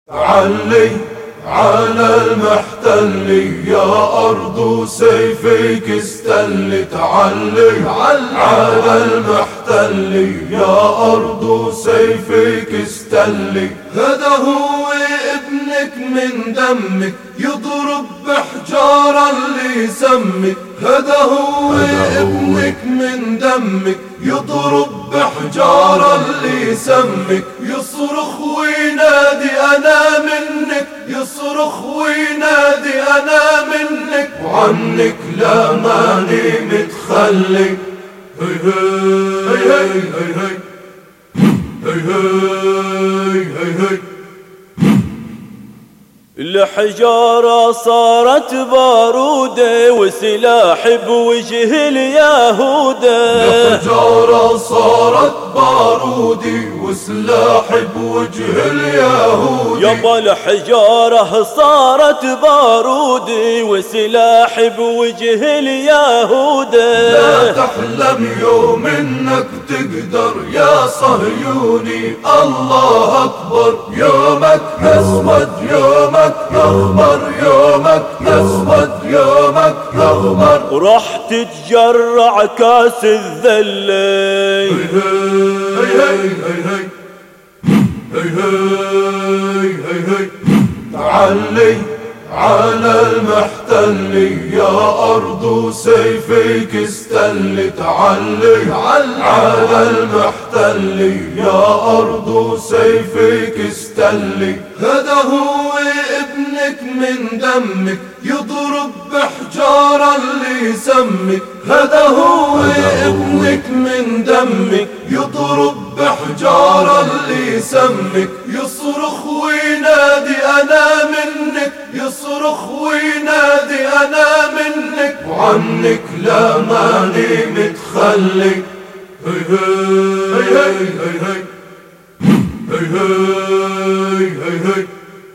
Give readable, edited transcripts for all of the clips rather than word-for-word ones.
تعلي على المحتل يا أرض سيفك استل. تعلي على المحتل يا أرض سيفك استل. هذا هو ابنك من دمك يضرب بحجارة اللي يسمك. هذا هو ابنك من دمك يضرب بحجارة اللي يسمك. يصرخ وينادي أنا منك، يصرخ وينادي أنا منك، وعنك لا ماني متخلي. هي هي هي هي هي هي هي هي. الحجارة صارت بارودة وسلاح بوجه اليهودة. الحجارة صارت بارودة وسلاح بوجه اليهود. يابا الحجارة صارت بارودة وسلاح بوجه اليهودة. لا تحلم يوم انك تقدر يا صهيوني، الله اكبر. يومك اسود، يومك أخضر، يومك أسود، يومك أخضر. راح تتجرع كاس الذلة. هي هي هي هي هي هي هي. تعلي على المحتل يا أرض سيفك استل. تعلي على المحتل يا أرض سيفك استل. هذا هو ابنك من دمك يضرب بحجارة اللي يسمك. هذا هو ابنك من دمك يضرب بحجارة اللي يسمك. يصرخ وينادي أنا منك، يصرخ وينادي أنا منك، وعنك لا ماني متخلي. هي هي هي هي هي هي هي هي.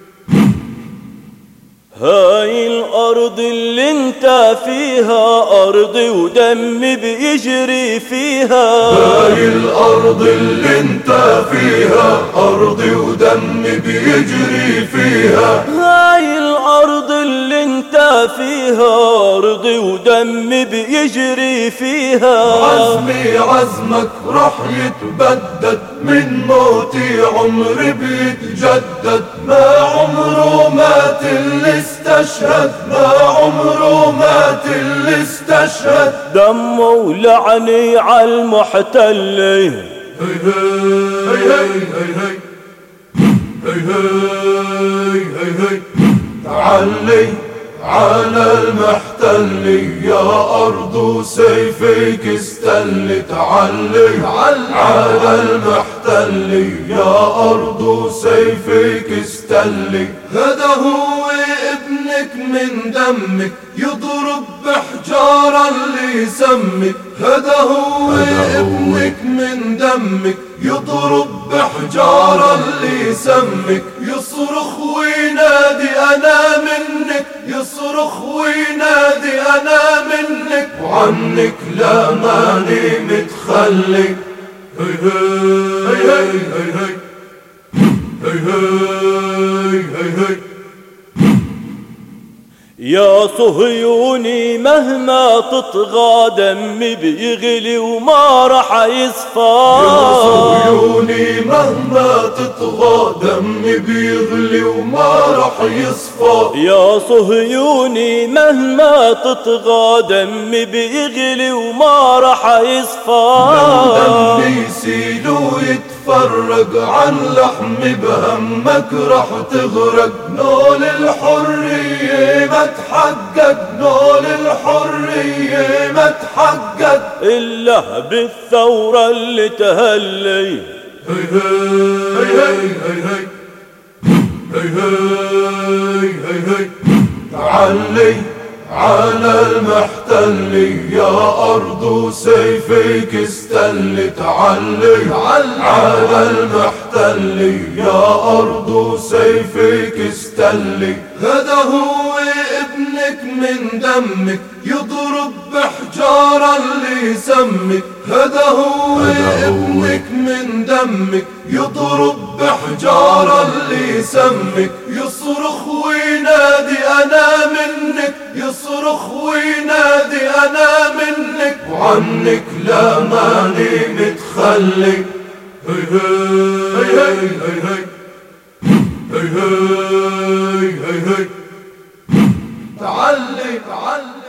هاي الأرض اللي انت فيها أرضي ودم بيجري فيها. هاي الأرض اللي انت فيها أرضي ودم بيجري فيها. هاي الأرض اللي انت فيها أرضي ودم بيجري فيها. عزمي عزمك رح يتبدد، من موتي عمري بيتجدد. ما عمره مات اللي استشهد، ما عمره مات اللي استشهد. دمه ولعني عالمحتل. هي هي هي هي هي هي هي. تعلي على المحتل يا أرض سيفك استل. تعلي على المحتل يا أرض سيفك استل. هذا هو ابنك من دمك يضرب بحجارة اللي يسمك. هذا هو ابنك من دمك يضرب بحجارة اللي يسمك. يصرخ وينادي أنا منك، يصرخ وينادي أنا منك، وعنك لا ماني متخلي. هي هي هي هي هي هي هي هي. يا صهيوني مهما تطغى دمي بيغلي وما رح يصفى. يا صهيوني مهما تطغى دمي بيغلي وما رح يصفى. يا صهيوني مهما تطغى دمي بيغلي وما رح يصفى. لو دمي يسيل ويتفرق عن لحمي بهمك رح تغرق. نول الحرية ما تحقق، نول الحرية ما تحقق إلا بالثورة اللي تهلي. هي هي هي هي هي هي هي هي. تعلي على المحتل يا أرض سيفك استل. تعلي على المحتل يا أرض سيفك استل. هذا هو ابن ابنك من دمك يضرب بحجار اللي يسمك. هذا هو ابنك من دمك يضرب بحجار اللي يسمك. يصرخ وينادي أنا منك، يصرخ وينادي أنا منك، وعنك لا ماني متخلي. هي هي هي هي هي هي هي هي. تعلي تعلي